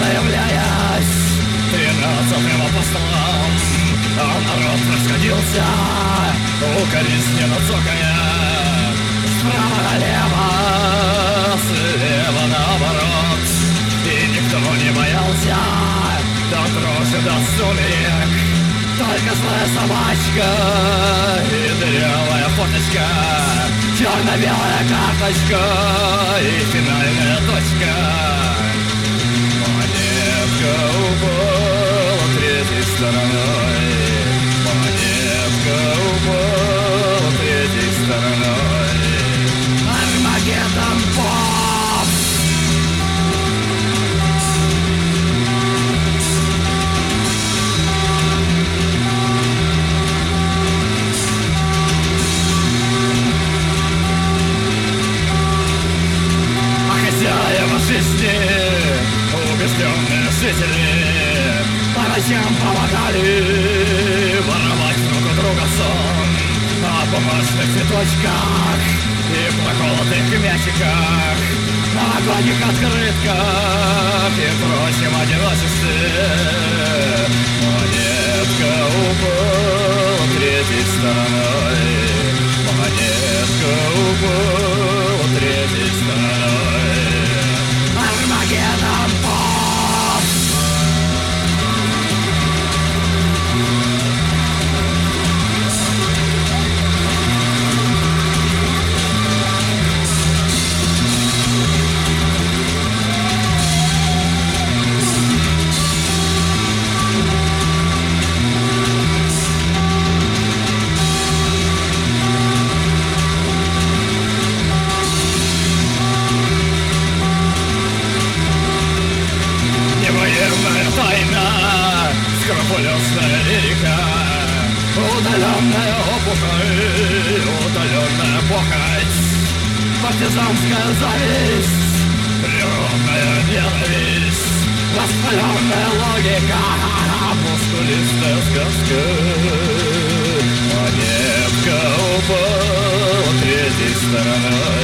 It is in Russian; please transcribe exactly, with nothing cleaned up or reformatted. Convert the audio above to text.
являясь тринадцатым апостолом, а народ расходился, укоризненно цокая, справа налево, слева наоборот, и никто не боялся до дрожи, до сумерек. Только злая собачка и дырявая фоточка, черно-белая карточка и финальная точка. Монетка упала третьей стороной, монетка упала третьей стороной. Армагеддон Поп! Хозяева жизни, убежденные жители, по ночам помогали воровать друг у друга сон, на бумажных цветочках и проколотых мячиках, новогодних открытках и прочем одиночестве. Монетка упала третьей стороной, монетка упала третьей стороной. Армагеддон Поп! Военная тайна, скрупулезная лирика, удаленная опухоль, удаленная похоть, партизанская зависть, природная ненависть, воспаленная логика, мускулистая сказка. Монетка упала третьей стороной.